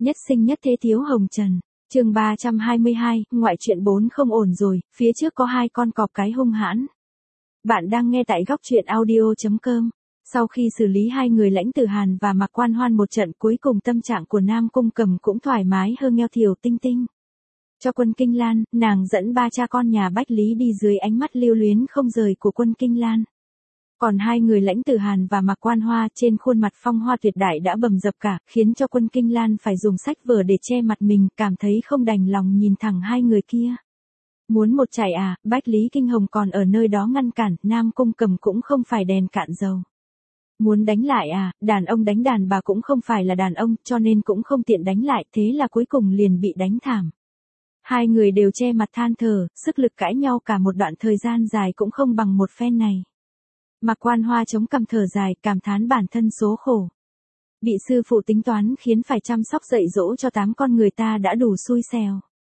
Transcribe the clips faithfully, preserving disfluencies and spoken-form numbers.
Nhất sinh nhất thế thiếu hồng trần. Chương ba trăm hai mươi hai, ngoại truyện bốn không ổn rồi, phía trước có hai con cọp cái hung hãn. Bạn đang nghe tại góc truyện audio chấm com. Sau khi xử lý hai người Lãnh Tử Hàn và Mạc Quan Hoan một trận, cuối cùng tâm trạng của Nam Cung Cầm cũng thoải mái hơn ngheo Thiều Tinh Tinh. Cho Quân Kinh Lan, nàng dẫn ba cha con nhà Bách Lý đi dưới ánh mắt lưu luyến không rời của Quân Kinh Lan. Còn hai người Lãnh Tử Hàn và Mạc Quan Hoa trên khuôn mặt phong hoa tuyệt đại đã bầm dập cả, khiến cho Quân Kinh Lan phải dùng sách vở để che mặt mình, cảm thấy không đành lòng nhìn thẳng hai người kia. Muốn một chạy à, Bách Lý Kinh Hồng còn ở nơi đó ngăn cản, Nam Cung Cầm cũng không phải đèn cạn dầu. Muốn đánh lại à, đàn ông đánh đàn bà cũng không phải là đàn ông, cho nên cũng không tiện đánh lại, thế là cuối cùng liền bị đánh thảm. Hai người đều che mặt than thở, sức lực cãi nhau cả một đoạn thời gian dài cũng không bằng một phen này. Mạc Quan Hoa chống cằm thở dài, cảm thán bản thân số khổ. Bị sư phụ tính toán khiến phải chăm sóc dạy dỗ cho tám con người ta đã đủ xui xẻo.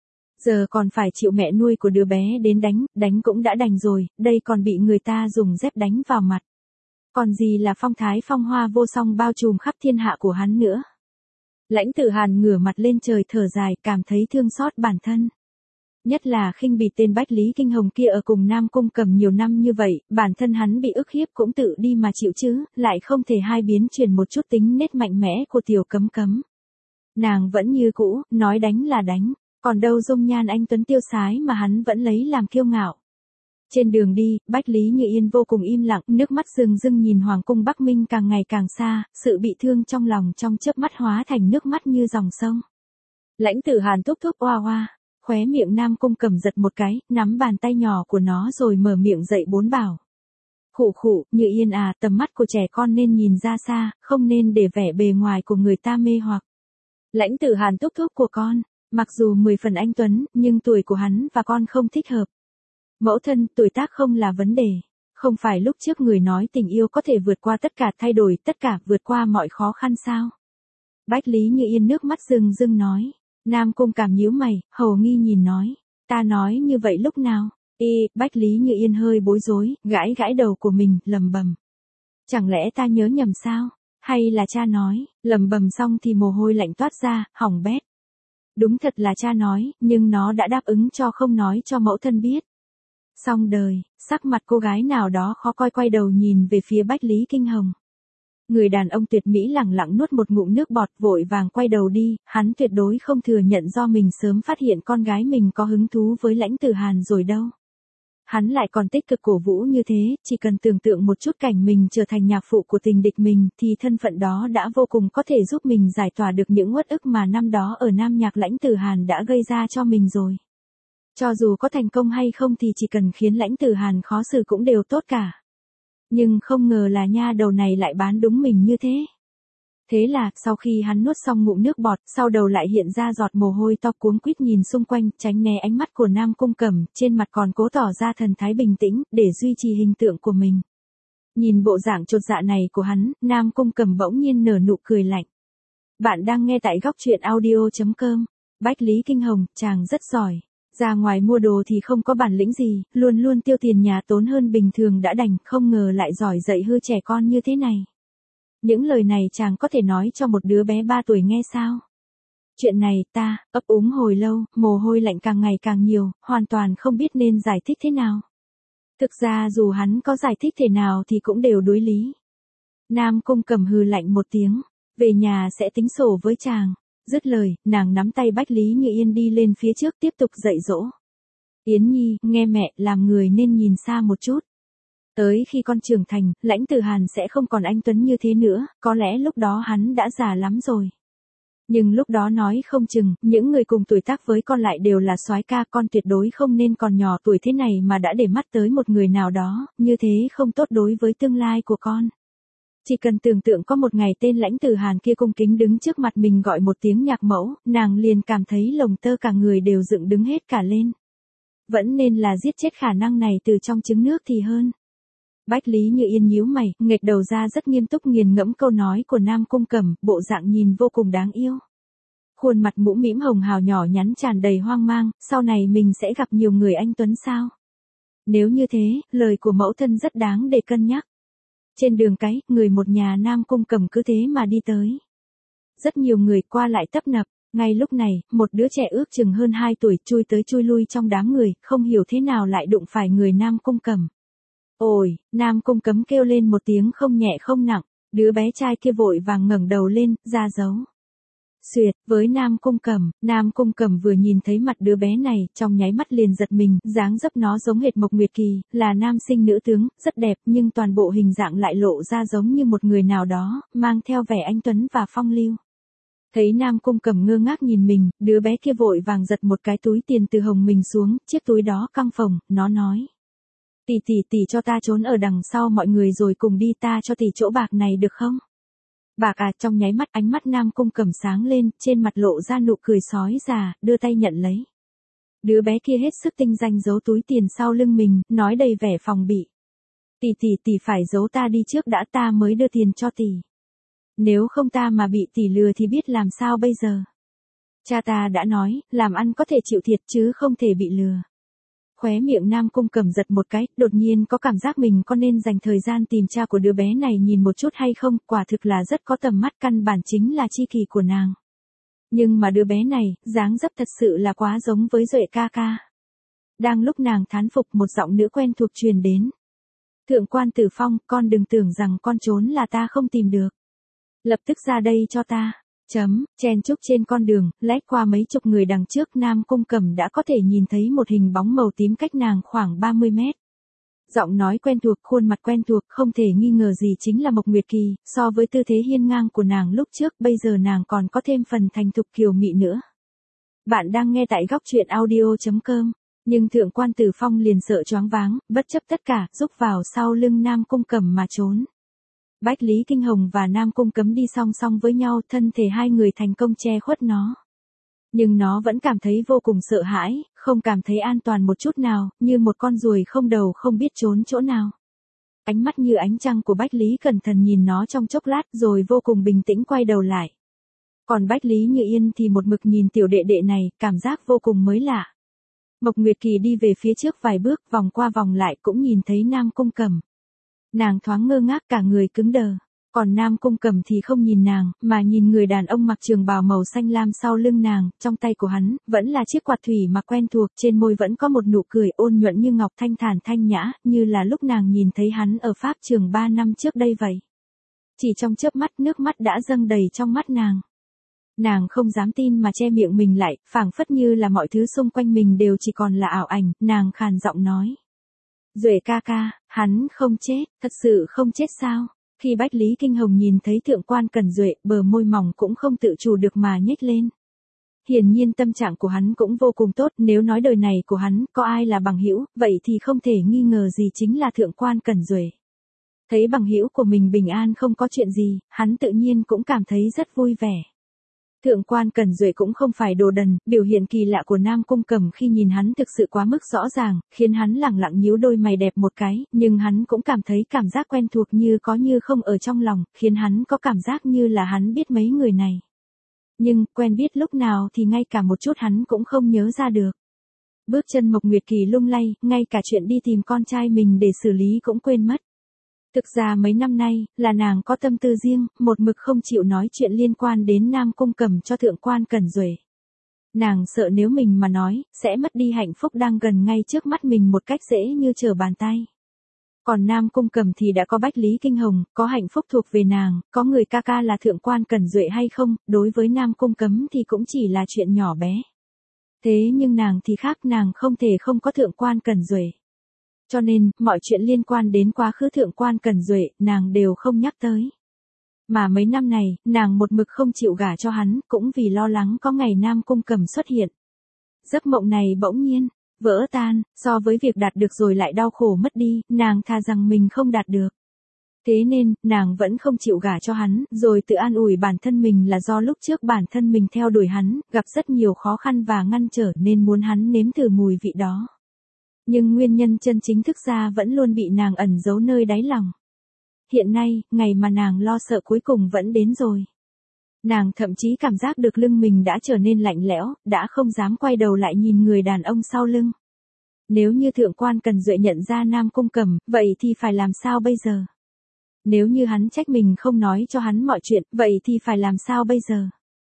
Giờ còn phải chịu mẹ nuôi của đứa bé đến đánh, đánh cũng đã đành rồi, đây còn bị người ta dùng dép đánh vào mặt. Còn gì là phong thái phong hoa vô song bao trùm khắp thiên hạ của hắn nữa. Lãnh Tử Hàn ngửa mặt lên trời thở dài, cảm thấy thương xót bản thân. Nhất là khinh bỉ tên Bách Lý Kinh Hồng kia ở cùng Nam Cung Cầm nhiều năm như vậy, bản thân hắn bị ức hiếp cũng tự đi mà chịu chứ, lại không thể hai biến chuyển một chút tính nết mạnh mẽ của Tiểu Cấm Cấm. Nàng vẫn như cũ, nói đánh là đánh, còn đâu dung nhan anh tuấn tiêu sái mà hắn vẫn lấy làm kiêu ngạo. Trên đường đi, Bách Lý Như Yên vô cùng im lặng, nước mắt rưng rưng nhìn Hoàng cung Bắc Minh càng ngày càng xa, sự bị thương trong lòng trong chớp mắt hóa thành nước mắt như dòng sông. Lãnh Tử Hàn thúc thúc oa oa. Khóe miệng Nam Cung Cầm giật một cái, nắm bàn tay nhỏ của nó rồi mở miệng dậy bốn bảo. Khụ khụ, Như Yên à, tầm mắt của trẻ con nên nhìn ra xa, không nên để vẻ bề ngoài của người ta mê hoặc. Lãnh Tử Hàn thúc thúc của con, mặc dù mười phần anh tuấn, nhưng tuổi của hắn và con không thích hợp. Mẫu thân, tuổi tác không là vấn đề. Không phải lúc trước người nói tình yêu có thể vượt qua tất cả, thay đổi tất cả, vượt qua mọi khó khăn sao? Bách Lý Như Yên nước mắt rưng rưng nói. Nam Cung Cảm nhíu mày, hầu nghi nhìn nói, ta nói như vậy lúc nào? Ê, Bách Lý Như Yên hơi bối rối, gãi gãi đầu của mình, lầm bầm. Chẳng lẽ ta nhớ nhầm sao? Hay là cha nói? Lầm bầm xong thì mồ hôi lạnh toát ra, hỏng bét. Đúng thật là cha nói, nhưng nó đã đáp ứng cho không nói cho mẫu thân biết. Xong đời, sắc mặt cô gái nào đó khó coi, quay đầu nhìn về phía Bách Lý Kinh Hồng. Người đàn ông tuyệt mỹ lẳng lặng nuốt một ngụm nước bọt, vội vàng quay đầu đi, hắn tuyệt đối không thừa nhận do mình sớm phát hiện con gái mình có hứng thú với Lãnh Tử Hàn rồi đâu. Hắn lại còn tích cực cổ vũ như thế, chỉ cần tưởng tượng một chút cảnh mình trở thành nhạc phụ của tình địch mình, thì thân phận đó đã vô cùng có thể giúp mình giải tỏa được những uất ức mà năm đó ở Nam Nhạc Lãnh Tử Hàn đã gây ra cho mình rồi. Cho dù có thành công hay không thì chỉ cần khiến Lãnh Tử Hàn khó xử cũng đều tốt cả. Nhưng không ngờ là nha đầu này lại bán đúng mình như thế. Thế là, sau khi hắn nuốt xong ngụm nước bọt, sau đầu lại hiện ra giọt mồ hôi to, cuống quýt nhìn xung quanh, tránh né ánh mắt của Nam Cung Cầm, trên mặt còn cố tỏ ra thần thái bình tĩnh, để duy trì hình tượng của mình. Nhìn bộ dạng chột dạ này của hắn, Nam Cung Cầm bỗng nhiên nở nụ cười lạnh. Bạn đang nghe tại góc truyện audio chấm com. Bách Lý Kinh Hồng, chàng rất giỏi. Ra ngoài mua đồ thì không có bản lĩnh gì, luôn luôn tiêu tiền nhà tốn hơn bình thường đã đành, không ngờ lại giỏi dạy hư trẻ con như thế này. Những lời này chàng có thể nói cho một đứa bé ba tuổi nghe sao? Chuyện này, ta, ấp úng hồi lâu, mồ hôi lạnh càng ngày càng nhiều, hoàn toàn không biết nên giải thích thế nào. Thực ra dù hắn có giải thích thế nào thì cũng đều đối lý. Nam Cung Cầm hừ lạnh một tiếng, về nhà sẽ tính sổ với chàng. Dứt lời, nàng nắm tay Bách Lý Như Yên đi lên phía trước tiếp tục dạy dỗ. Yến Nhi, nghe mẹ, làm người nên nhìn xa một chút. Tới khi con trưởng thành, Lãnh Tử Hàn sẽ không còn anh tuấn như thế nữa, có lẽ lúc đó hắn đã già lắm rồi. Nhưng lúc đó nói không chừng, những người cùng tuổi tác với con lại đều là soái ca, con tuyệt đối không nên còn nhỏ tuổi thế này mà đã để mắt tới một người nào đó, như thế không tốt đối với tương lai của con. Chỉ cần tưởng tượng có một ngày tên Lãnh Tử Hàn kia cung kính đứng trước mặt mình gọi một tiếng nhạc mẫu, nàng liền cảm thấy lồng tơ cả người đều dựng đứng hết cả lên. Vẫn nên là giết chết khả năng này từ trong trứng nước thì hơn. Bách Lý Như Yên nhíu mày, nghệch đầu ra rất nghiêm túc nghiền ngẫm câu nói của Nam Cung Cầm, bộ dạng nhìn vô cùng đáng yêu. Khuôn mặt mũm mĩm hồng hào nhỏ nhắn tràn đầy hoang mang, sau này mình sẽ gặp nhiều người anh tuấn sao? Nếu như thế, lời của mẫu thân rất đáng để cân nhắc. Trên đường cái, người một nhà Nam Cung Cầm cứ thế mà đi tới. rất nhiều người qua lại tấp nập. Ngay lúc này, một đứa trẻ ước chừng hơn hai tuổi chui tới chui lui trong đám người, không hiểu thế nào lại đụng phải người Nam Cung Cẩm. Ôi, Nam Cung Cẩm kêu lên một tiếng không nhẹ không nặng, đứa bé trai kia vội vàng ngẩng đầu lên, ra dấu. Xuyệt, với Nam Cung Cẩm, Nam Cung Cẩm vừa nhìn thấy mặt đứa bé này, trong nháy mắt liền giật mình, dáng dấp nó giống hệt Mộc Nguyệt Kỳ, là nam sinh nữ tướng, rất đẹp, nhưng toàn bộ hình dạng lại lộ ra giống như một người nào đó, mang theo vẻ anh tuấn và phong lưu. Thấy Nam Cung Cẩm ngơ ngác nhìn mình, đứa bé kia vội vàng giật một cái túi tiền từ hồng mình xuống, chiếc túi đó căng phồng, nó nói. Tỷ tỷ tỷ cho ta trốn ở đằng sau mọi người rồi cùng đi, ta cho tỷ chỗ bạc này được không? Bạc à, trong nháy mắt ánh mắt Nam Cung Cẩm sáng lên, trên mặt lộ ra nụ cười sói già, đưa tay nhận lấy. Đứa bé kia hết sức tinh danh giấu túi tiền sau lưng mình, nói đầy vẻ phòng bị. Tỷ tỷ tỷ phải giấu ta đi trước đã, ta mới đưa tiền cho tỷ. Nếu không ta mà bị tỷ lừa thì biết làm sao bây giờ. Cha ta đã nói, làm ăn có thể chịu thiệt chứ không thể bị lừa. Khóe miệng Nam Cung Cẩm giật một cái, đột nhiên có cảm giác mình có nên dành thời gian tìm cha của đứa bé này nhìn một chút hay không, quả thực là rất có tầm mắt, căn bản chính là chi kỷ của nàng. Nhưng mà đứa bé này, dáng dấp thật sự là quá giống với Duệ ca ca. Đang lúc nàng thán phục, một giọng nữ quen thuộc truyền đến. Thượng quan Tử Phong, con đừng tưởng rằng con trốn là ta không tìm được. Lập tức ra đây cho ta. Chấm, chen chúc trên con đường, lách qua mấy chục người đằng trước, Nam Cung Cẩm đã có thể nhìn thấy một hình bóng màu tím cách nàng khoảng ba mươi mét. Giọng nói quen thuộc, khuôn mặt quen thuộc, không thể nghi ngờ gì chính là Mộc Nguyệt Kỳ, so với tư thế hiên ngang của nàng lúc trước, bây giờ nàng còn có thêm phần thành thục kiều mị nữa. Bạn đang nghe tại góc truyện audio chấm com, nhưng Thượng quan Tử Phong liền sợ choáng váng, bất chấp tất cả, rúc vào sau lưng Nam Cung Cẩm mà trốn. Bách Lý Kinh Hồng và Nam Cung Cẩm đi song song với nhau, thân thể hai người thành công che khuất nó. Nhưng nó vẫn cảm thấy vô cùng sợ hãi, không cảm thấy an toàn một chút nào, như một con ruồi không đầu không biết trốn chỗ nào. Ánh mắt như ánh trăng của Bách Lý cẩn thận nhìn nó trong chốc lát rồi vô cùng bình tĩnh quay đầu lại. Còn Bách Lý Như Yên thì một mực nhìn tiểu đệ đệ này, cảm giác vô cùng mới lạ. Mộc Nguyệt Kỳ đi về phía trước vài bước, vòng qua vòng lại cũng nhìn thấy Nam Cung Cẩm. Nàng thoáng ngơ ngác, cả người cứng đờ. Còn Nam Cung Cẩm thì không nhìn nàng, mà nhìn người đàn ông mặc trường bào màu xanh lam sau lưng nàng, trong tay của hắn, vẫn là chiếc quạt thủy mà quen thuộc, trên môi vẫn có một nụ cười ôn nhuận như ngọc, thanh thản thanh nhã, như là lúc nàng nhìn thấy hắn ở Pháp Trường ba năm trước đây vậy. Chỉ trong chớp mắt, nước mắt đã dâng đầy trong mắt nàng. Nàng không dám tin mà che miệng mình lại, phảng phất như là mọi thứ xung quanh mình đều chỉ còn là ảo ảnh, nàng khàn giọng nói. Duệ ca ca, hắn không chết, thật sự không chết sao? Khi Bách Lý Kinh Hồng nhìn thấy Thượng quan Cẩn Duệ, bờ môi mỏng cũng không tự chủ được mà nhếch lên. Hiển nhiên tâm trạng của hắn cũng vô cùng tốt, nếu nói đời này của hắn có ai là bằng hữu, vậy thì không thể nghi ngờ gì chính là Thượng quan Cẩn Duệ. Thấy bằng hữu của mình bình an không có chuyện gì, hắn tự nhiên cũng cảm thấy rất vui vẻ. Thượng quan Cẩn Duệ cũng không phải đồ đần, biểu hiện kỳ lạ của Nam Cung Cẩm khi nhìn hắn thực sự quá mức rõ ràng, khiến hắn lẳng lặng nhíu đôi mày đẹp một cái, nhưng hắn cũng cảm thấy cảm giác quen thuộc như có như không ở trong lòng, khiến hắn có cảm giác như là hắn biết mấy người này. Nhưng, quen biết lúc nào thì ngay cả một chút hắn cũng không nhớ ra được. Bước chân Mộc Nguyệt Kỳ lung lay, ngay cả chuyện đi tìm con trai mình để xử lý cũng quên mất. Thực ra mấy năm nay, là nàng có tâm tư riêng, một mực không chịu nói chuyện liên quan đến Nam Cung Cẩm cho Thượng quan Cẩn Duệ. Nàng sợ nếu mình mà nói, sẽ mất đi hạnh phúc đang gần ngay trước mắt mình một cách dễ như trở bàn tay. Còn Nam Cung Cẩm thì đã có Bách Lý Kinh Hồng, có hạnh phúc thuộc về nàng, có người ca ca là Thượng quan Cẩn Duệ hay không, đối với Nam Cung Cẩm thì cũng chỉ là chuyện nhỏ bé. Thế nhưng nàng thì khác, nàng không thể không có Thượng quan Cẩn Duệ. Cho nên, mọi chuyện liên quan đến quá khứ Thượng quan Cẩn Duệ, nàng đều không nhắc tới. Mà mấy năm này, nàng một mực không chịu gả cho hắn, cũng vì lo lắng có ngày Nam Cung Cẩm xuất hiện. Giấc mộng này bỗng nhiên, vỡ tan, so với việc đạt được rồi lại đau khổ mất đi, nàng thà rằng mình không đạt được. Thế nên, nàng vẫn không chịu gả cho hắn, rồi tự an ủi bản thân mình là do lúc trước bản thân mình theo đuổi hắn, gặp rất nhiều khó khăn và ngăn trở nên muốn hắn nếm thử mùi vị đó. Nhưng nguyên nhân chân chính thực ra vẫn luôn bị nàng ẩn giấu nơi đáy lòng. Hiện nay, ngày mà nàng lo sợ cuối cùng vẫn đến rồi. Nàng thậm chí cảm giác được lưng mình đã trở nên lạnh lẽo, đã không dám quay đầu lại nhìn người đàn ông sau lưng. Nếu như Thượng quan Cẩn Duệ nhận ra Nam Cung Cẩm, vậy thì phải làm sao bây giờ? Nếu như hắn trách mình không nói cho hắn mọi chuyện, vậy thì phải làm sao bây giờ?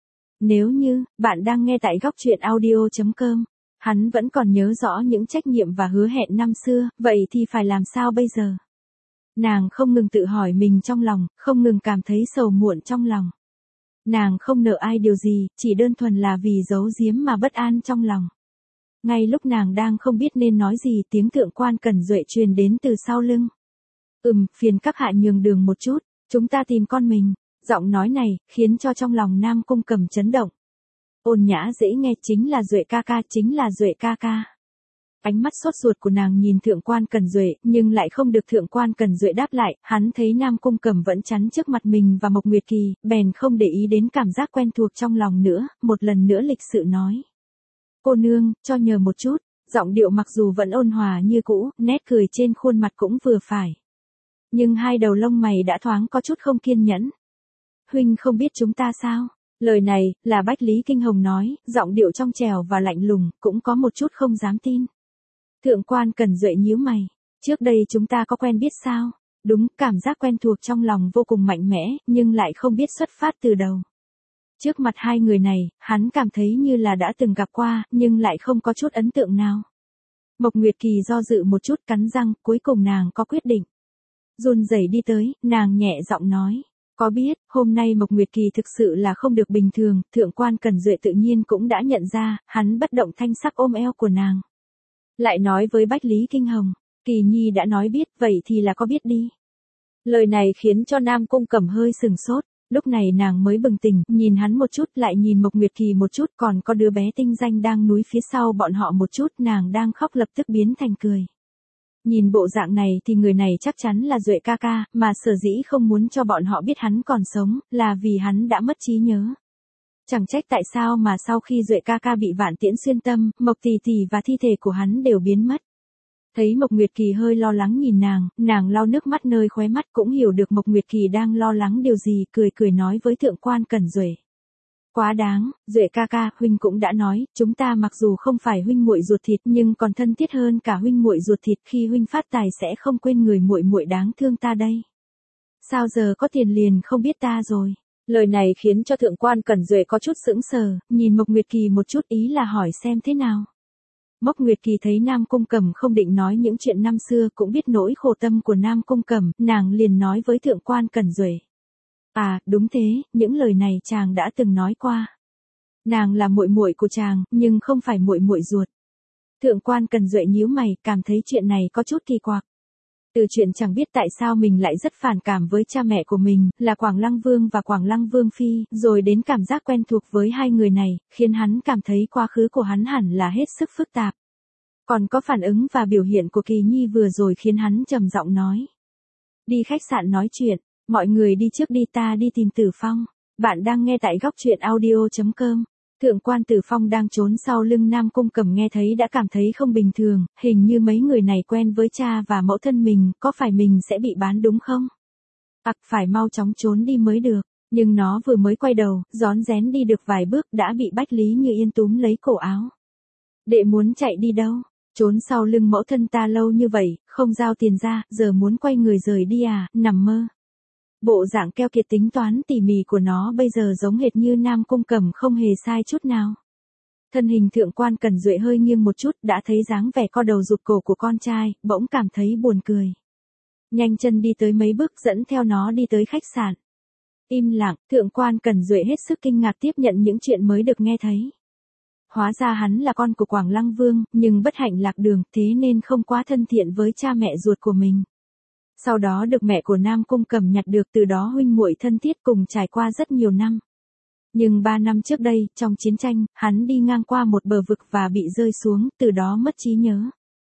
Nếu như, bạn đang nghe tại góc chuyện audio chấm com, hắn vẫn còn nhớ rõ những trách nhiệm và hứa hẹn năm xưa, vậy thì phải làm sao bây giờ? Nàng không ngừng tự hỏi mình trong lòng, không ngừng cảm thấy sầu muộn trong lòng. Nàng không nợ ai điều gì, chỉ đơn thuần là vì giấu giếm mà bất an trong lòng. Ngay lúc nàng đang không biết nên nói gì, tiếng Thượng quan Cẩn Duệ truyền đến từ sau lưng. Ừm, phiền các hạ nhường đường một chút, chúng ta tìm con mình. Giọng nói này, khiến cho trong lòng Nam Cung Cẩm chấn động. Ôn nhã dễ nghe, chính là Duệ ca ca, chính là Duệ ca ca. Ánh mắt sốt ruột của nàng nhìn Thượng quan Cẩn Duệ, nhưng lại không được Thượng quan Cẩn Duệ đáp lại, hắn thấy Nam Cung Cẩm vẫn chắn trước mặt mình và Mộc Nguyệt Kỳ, bèn không để ý đến cảm giác quen thuộc trong lòng nữa, một lần nữa lịch sự nói. Cô nương, cho nhờ một chút, giọng điệu mặc dù vẫn ôn hòa như cũ, nét cười trên khuôn mặt cũng vừa phải. Nhưng hai đầu lông mày đã thoáng có chút không kiên nhẫn. Huynh không biết chúng ta sao? Lời này, là Bách Lý Kinh Hồng nói, giọng điệu trong trẻo và lạnh lùng, cũng có một chút không dám tin. Thượng quan Cẩn Duệ nhíu mày, trước đây chúng ta có quen biết sao? Đúng, cảm giác quen thuộc trong lòng vô cùng mạnh mẽ, nhưng lại không biết xuất phát từ đầu. Trước mặt hai người này, hắn cảm thấy như là đã từng gặp qua, nhưng lại không có chút ấn tượng nào. Mộc Nguyệt Kỳ do dự một chút, cắn răng, cuối cùng nàng có quyết định. Run rẩy đi tới, nàng nhẹ giọng nói. Có biết, hôm nay Mộc Nguyệt Kỳ thực sự là không được bình thường, Thượng quan Cẩn Duệ tự nhiên cũng đã nhận ra, hắn bất động thanh sắc ôm eo của nàng. Lại nói với Bách Lý Kinh Hồng, Kỳ Nhi đã nói biết, vậy thì là có biết đi. Lời này khiến cho Nam Cung Cẩm hơi sừng sốt, lúc này nàng mới bừng tỉnh, nhìn hắn một chút, lại nhìn Mộc Nguyệt Kỳ một chút, còn có đứa bé tinh danh đang núi phía sau bọn họ một chút, nàng đang khóc lập tức biến thành cười. Nhìn bộ dạng này thì người này chắc chắn là Duệ ca ca, mà sở dĩ không muốn cho bọn họ biết hắn còn sống, là vì hắn đã mất trí nhớ. Chẳng trách tại sao mà sau khi Duệ ca ca bị Vạn Tiễn xuyên tâm, Mộc tỷ tỷ và thi thể của hắn đều biến mất. Thấy Mộc Nguyệt Kỳ hơi lo lắng nhìn nàng, nàng lau nước mắt nơi khóe mắt, cũng hiểu được Mộc Nguyệt Kỳ đang lo lắng điều gì, cười cười nói với Thượng quan Cẩn Duệ. Quá đáng, Duệ ca ca, huynh cũng đã nói, chúng ta mặc dù không phải huynh muội ruột thịt nhưng còn thân thiết hơn cả huynh muội ruột thịt, khi huynh phát tài sẽ không quên người muội muội đáng thương ta đây. Sao giờ có tiền liền không biết ta rồi? Lời này khiến cho Thượng quan Cẩn Duệ có chút sững sờ, nhìn Mộc Nguyệt Kỳ một chút, ý là hỏi xem thế nào. Mộc Nguyệt Kỳ thấy Nam Cung Cẩm không định nói những chuyện năm xưa, cũng biết nỗi khổ tâm của Nam Cung Cẩm, nàng liền nói với Thượng quan Cẩn Duệ. À, đúng thế, những lời này chàng đã từng nói qua. Nàng là muội muội của chàng, nhưng không phải muội muội ruột. Thượng quan Cẩn Duệ nhíu mày, cảm thấy chuyện này có chút kỳ quặc. Từ chuyện chẳng biết tại sao mình lại rất phản cảm với cha mẹ của mình, là Quảng Lăng Vương và Quảng Lăng Vương Phi, rồi đến cảm giác quen thuộc với hai người này, khiến hắn cảm thấy quá khứ của hắn hẳn là hết sức phức tạp. Còn có phản ứng và biểu hiện của Kỳ Nhi vừa rồi khiến hắn trầm giọng nói. Đi khách sạn nói chuyện, mọi người đi trước đi, ta đi tìm Tử Phong. Bạn đang nghe tại góc chuyện audio chấm com. Thượng quan Tử Phong đang trốn sau lưng Nam Cung Cẩm nghe thấy đã cảm thấy không bình thường, hình như mấy người này quen với cha và mẫu thân mình, có phải mình sẽ bị bán đúng không? Ặc, phải mau chóng trốn đi mới được, nhưng nó vừa mới quay đầu, rón rén đi được vài bước đã bị Bách Lý Như Yên túm lấy cổ áo. Đệ muốn chạy đi đâu? Trốn sau lưng mẫu thân ta lâu như vậy, không giao tiền ra, giờ muốn quay người rời đi à, nằm mơ. Bộ dạng keo kiệt tính toán tỉ mỉ của nó bây giờ giống hệt như Nam Cung Cẩm không hề sai chút nào. Thân hình Thượng quan Cẩn Duệ hơi nghiêng một chút, đã thấy dáng vẻ co đầu rụt cổ của con trai, bỗng cảm thấy buồn cười. Nhanh chân đi tới mấy bước dẫn theo nó đi tới khách sạn. Im lặng, Thượng quan Cẩn Duệ hết sức kinh ngạc tiếp nhận những chuyện mới được nghe thấy. Hóa ra hắn là con của Quảng Lăng Vương, nhưng bất hạnh lạc đường, thế nên không quá thân thiện với cha mẹ ruột của mình. Sau đó được mẹ của Nam Cung Cẩm nhặt được, từ đó huynh muội thân thiết cùng trải qua rất nhiều năm. Nhưng ba năm trước đây, trong chiến tranh, hắn đi ngang qua một bờ vực và bị rơi xuống, từ đó mất trí nhớ.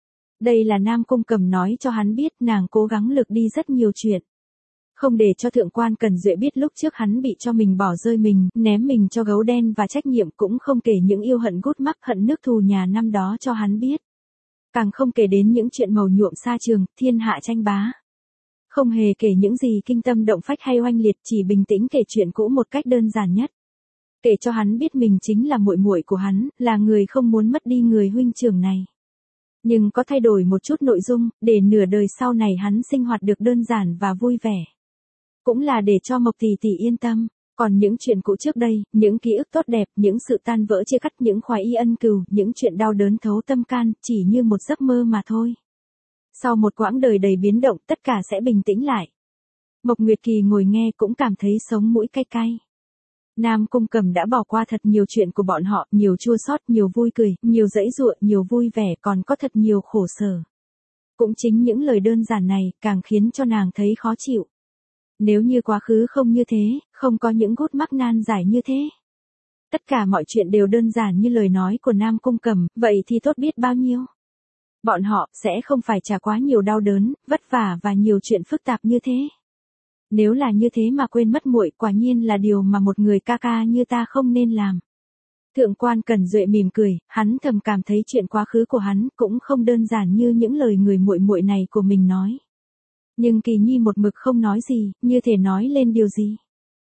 Đây là Nam Cung Cẩm nói cho hắn biết, nàng cố gắng lược đi rất nhiều chuyện. Không để cho Thượng quan Cẩn Duệ biết lúc trước hắn bị cho mình bỏ rơi mình, ném mình cho gấu đen và trách nhiệm, cũng không kể những yêu hận gút mắc hận nước thù nhà năm đó cho hắn biết. Càng không kể đến những chuyện màu nhuộm xa trường, thiên hạ tranh bá. Không hề kể những gì kinh tâm động phách hay oanh liệt, chỉ bình tĩnh kể chuyện cũ một cách đơn giản nhất. Kể cho hắn biết mình chính là muội muội của hắn, là người không muốn mất đi người huynh trưởng này. Nhưng có thay đổi một chút nội dung, để nửa đời sau này hắn sinh hoạt được đơn giản và vui vẻ. cũng là để cho Mộc tỷ tỷ yên tâm. Còn những chuyện cũ trước đây, những ký ức tốt đẹp, những sự tan vỡ chia cắt, những khoái y ân cừu, những chuyện đau đớn thấu tâm can, chỉ như một giấc mơ mà thôi. Sau một quãng đời đầy biến động, tất cả sẽ bình tĩnh lại. Mộc Nguyệt Kỳ ngồi nghe cũng cảm thấy sống mũi cay cay. Nam Cung Cẩm đã bỏ qua thật nhiều chuyện của bọn họ, nhiều chua xót, nhiều vui cười, nhiều giãy giụa, nhiều vui vẻ, còn có thật nhiều khổ sở. Cũng chính những lời đơn giản này, càng khiến cho nàng thấy khó chịu. Nếu như quá khứ không như thế, không có những gút mắc nan giải như thế. Tất cả mọi chuyện đều đơn giản như lời nói của Nam Cung Cẩm, vậy thì tốt biết bao nhiêu. Bọn họ sẽ không phải trả quá nhiều đau đớn, vất vả và nhiều chuyện phức tạp như thế. Nếu là như thế mà quên mất muội, quả nhiên là điều mà một người ca ca như ta không nên làm. Thượng quan Cẩn Duệ mỉm cười, hắn thầm cảm thấy chuyện quá khứ của hắn cũng không đơn giản như những lời người muội muội này của mình nói. Nhưng Kỳ Nhi một mực không nói gì, như thể nói lên điều gì.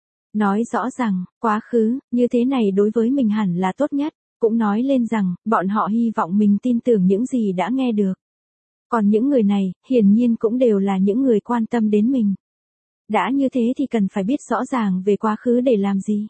Nói rõ rằng, quá khứ, như thế này đối với mình hẳn là tốt nhất, cũng nói lên rằng, bọn họ hy vọng mình tin tưởng những gì đã nghe được. Còn những người này, hiển nhiên cũng đều là những người quan tâm đến mình. Đã như thế thì cần phải biết rõ ràng về quá khứ để làm gì.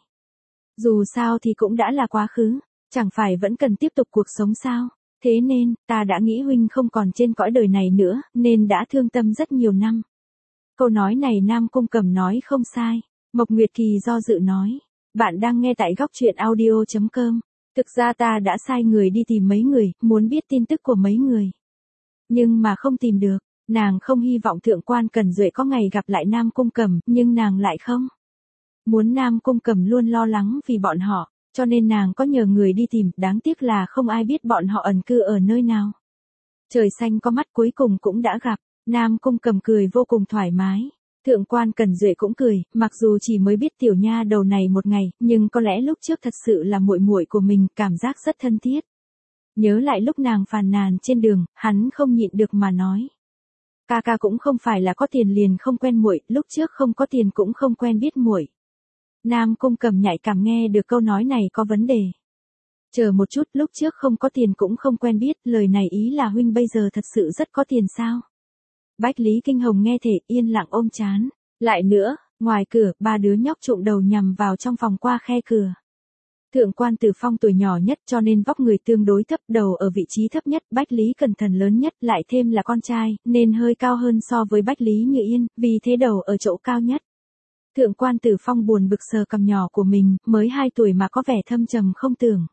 Dù sao thì cũng đã là quá khứ, chẳng phải vẫn cần tiếp tục cuộc sống sao. Thế nên, ta đã nghĩ huynh không còn trên cõi đời này nữa, nên đã thương tâm rất nhiều năm. Câu nói này Nam Cung Cẩm nói không sai. Mộc Nguyệt Kỳ do dự nói. Bạn đang nghe tại góc truyện audio chấm com. Thực ra ta đã sai người đi tìm mấy người, muốn biết tin tức của mấy người. Nhưng mà không tìm được. Nàng không hy vọng Thượng quan Cẩn Duệ có ngày gặp lại Nam Cung Cẩm, nhưng nàng lại không. Muốn Nam Cung Cẩm luôn lo lắng vì bọn họ, cho nên nàng có nhờ người đi tìm, đáng tiếc là không ai biết bọn họ ẩn cư ở nơi nào. Trời xanh có mắt cuối cùng cũng đã gặp, Nam Cung Cẩm cười vô cùng thoải mái. Thượng quan Cẩn Duệ cũng cười, mặc dù chỉ mới biết tiểu nha đầu này một ngày, nhưng có lẽ lúc trước thật sự là muội muội của mình, cảm giác rất thân thiết. Nhớ lại lúc nàng phàn nàn trên đường, hắn không nhịn được mà nói. Ca ca cũng không phải là có tiền liền không quen muội, lúc trước không có tiền cũng không quen biết muội. Nam Cung Cẩm nhạy cảm nghe được câu nói này có vấn đề. Chờ một chút, lúc trước không có tiền cũng không quen biết, lời này ý là huynh bây giờ thật sự rất có tiền sao? Bách Lý Kinh Hồng nghe thể yên lặng ôm chán. Lại nữa, ngoài cửa, ba đứa nhóc trụm đầu nhằm vào trong phòng qua khe cửa. Thượng quan Tử Phong tuổi nhỏ nhất cho nên vóc người tương đối thấp, đầu ở vị trí thấp nhất, Bách Lý Cẩn Thận lớn nhất, lại thêm là con trai, nên hơi cao hơn so với Bách Lý Như Yên, vì thế đầu ở chỗ cao nhất. Thượng quan Tử Phong buồn bực sờ cằm nhỏ của mình, mới hai tuổi mà có vẻ thâm trầm không tưởng.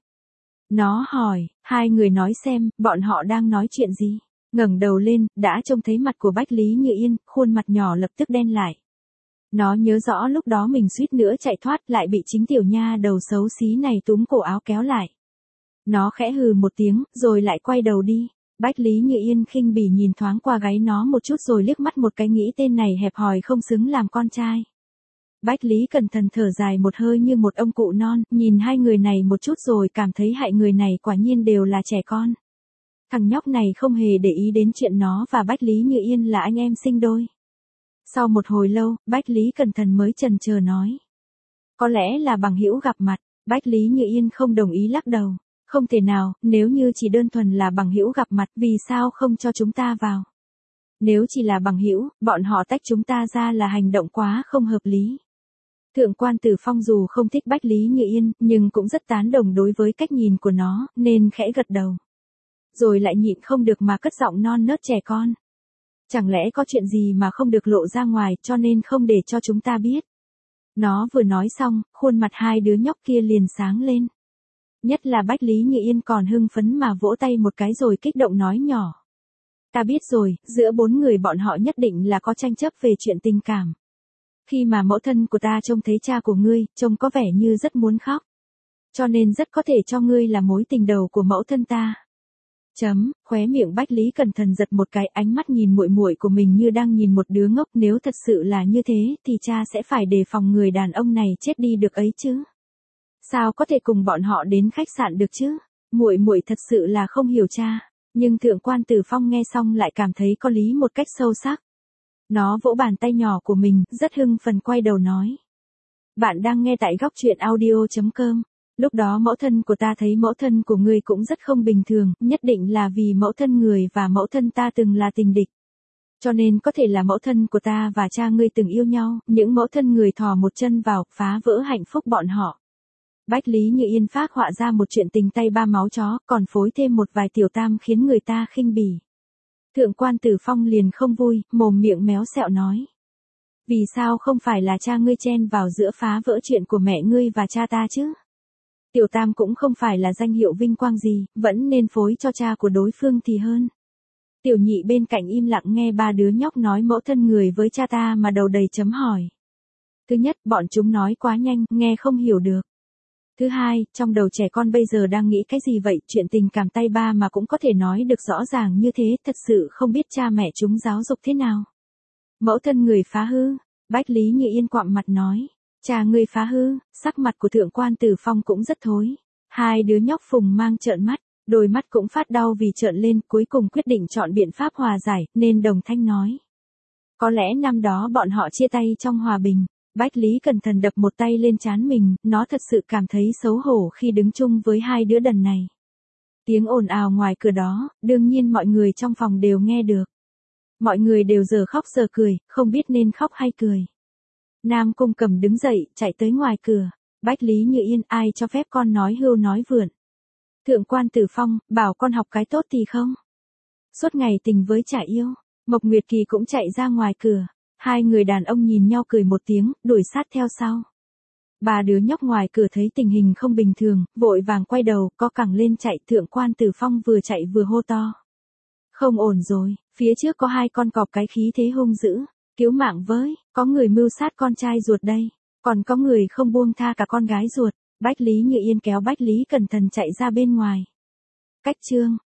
Nó hỏi, hai người nói xem, bọn họ đang nói chuyện gì? Ngẩng đầu lên, đã trông thấy mặt của Bách Lý Như Yên, khuôn mặt nhỏ lập tức đen lại. Nó nhớ rõ lúc đó mình suýt nữa chạy thoát, lại bị chính tiểu nha đầu xấu xí này túm cổ áo kéo lại. Nó khẽ hừ một tiếng, rồi lại quay đầu đi. Bách Lý Như Yên khinh bỉ nhìn thoáng qua gáy nó một chút rồi liếc mắt một cái nghĩ tên này hẹp hòi không xứng làm con trai. Bách Lý Cẩn Thận thở dài một hơi như một ông cụ non, nhìn hai người này một chút rồi cảm thấy hại người này quả nhiên đều là trẻ con. Thằng nhóc này không hề để ý đến chuyện nó và Bách Lý Như Yên là anh em sinh đôi. Sau một hồi lâu, Bách Lý Cẩn Thận mới chần chờ nói. Có lẽ là bằng hữu gặp mặt, Bách Lý Như Yên không đồng ý lắc đầu. Không thể nào, nếu như chỉ đơn thuần là bằng hữu gặp mặt, vì sao không cho chúng ta vào? Nếu chỉ là bằng hữu, bọn họ tách chúng ta ra là hành động quá không hợp lý. Thượng quan Tử Phong dù không thích Bách Lý Như Yên, nhưng cũng rất tán đồng đối với cách nhìn của nó, nên khẽ gật đầu. Rồi lại nhịn không được mà cất giọng non nớt trẻ con. Chẳng lẽ có chuyện gì mà không được lộ ra ngoài cho nên không để cho chúng ta biết. Nó vừa nói xong, khuôn mặt hai đứa nhóc kia liền sáng lên. Nhất là Bách Lý Như Yên còn hưng phấn mà vỗ tay một cái rồi kích động nói nhỏ. Ta biết rồi, giữa bốn người bọn họ nhất định là có tranh chấp về chuyện tình cảm. Khi mà mẫu thân của ta trông thấy cha của ngươi, trông có vẻ như rất muốn khóc. Cho nên rất có thể cho ngươi là mối tình đầu của mẫu thân ta. Chấm, khóe miệng Bách Lý Cẩn Thận giật một cái, ánh mắt nhìn muội muội của mình như đang nhìn một đứa ngốc, nếu thật sự là như thế thì cha sẽ phải đề phòng người đàn ông này chết đi được ấy chứ. Sao có thể cùng bọn họ đến khách sạn được chứ? Muội muội thật sự là không hiểu cha, nhưng Thượng quan Tử Phong nghe xong lại cảm thấy có lý một cách sâu sắc. Nó vỗ bàn tay nhỏ của mình, rất hưng phấn quay đầu nói. Bạn đang nghe tại góc truyện audio chấm com. Lúc đó mẫu thân của ta thấy mẫu thân của ngươi cũng rất không bình thường, nhất định là vì mẫu thân người và mẫu thân ta từng là tình địch. Cho nên có thể là mẫu thân của ta và cha ngươi từng yêu nhau, những mẫu thân người thò một chân vào, phá vỡ hạnh phúc bọn họ. Bách Lý Như Yên phác họa ra một chuyện tình tay ba máu chó, còn phối thêm một vài tiểu tam khiến người ta khinh bỉ. Thượng quan Tử Phong liền không vui, mồm miệng méo sẹo nói. Vì sao không phải là cha ngươi chen vào giữa phá vỡ chuyện của mẹ ngươi và cha ta chứ? Tiểu tam cũng không phải là danh hiệu vinh quang gì, vẫn nên phối cho cha của đối phương thì hơn. Tiểu nhị bên cạnh im lặng nghe ba đứa nhóc nói mẫu thân người với cha ta mà đầu đầy chấm hỏi. Thứ nhất, bọn chúng nói quá nhanh, nghe không hiểu được. Thứ hai, trong đầu trẻ con bây giờ đang nghĩ cái gì vậy, chuyện tình cảm tay ba mà cũng có thể nói được rõ ràng như thế, thật sự không biết cha mẹ chúng giáo dục thế nào. Mẫu thân người phá hư, Bách Lý Như Yên quặm mặt nói, cha người phá hư, sắc mặt của Thượng quan Tử Phong cũng rất thối. Hai đứa nhóc phùng mang trợn mắt, đôi mắt cũng phát đau vì trợn lên, cuối cùng quyết định chọn biện pháp hòa giải, nên đồng thanh nói. Có lẽ năm đó bọn họ chia tay trong hòa bình. Bách Lý cẩn thận đập một tay lên trán mình, nó thật sự cảm thấy xấu hổ khi đứng chung với hai đứa đần này. Tiếng ồn ào ngoài cửa đó, đương nhiên mọi người trong phòng đều nghe được. Mọi người đều giờ khóc giờ cười, không biết nên khóc hay cười. Nam Cung Cầm đứng dậy, chạy tới ngoài cửa. Bách Lý Như Yên, ai cho phép con nói hưu nói vượn. Thượng quan Tử Phong, bảo con học cái tốt thì không. Suốt ngày tình với chả yêu. Mộc Nguyệt Kỳ cũng chạy ra ngoài cửa. Hai người đàn ông nhìn nhau cười một tiếng, đuổi sát theo sau. Ba đứa nhóc ngoài cửa thấy tình hình không bình thường, vội vàng quay đầu, co cẳng lên chạy. Thượng quan Tử Phong vừa chạy vừa hô to. Không ổn rồi, phía trước có hai con cọp cái khí thế hung dữ. Cứu mạng với, có người mưu sát con trai ruột đây, còn có người không buông tha cả con gái ruột. Bách Lý Như Yên kéo Bách Lý cẩn thận chạy ra bên ngoài. Cách chương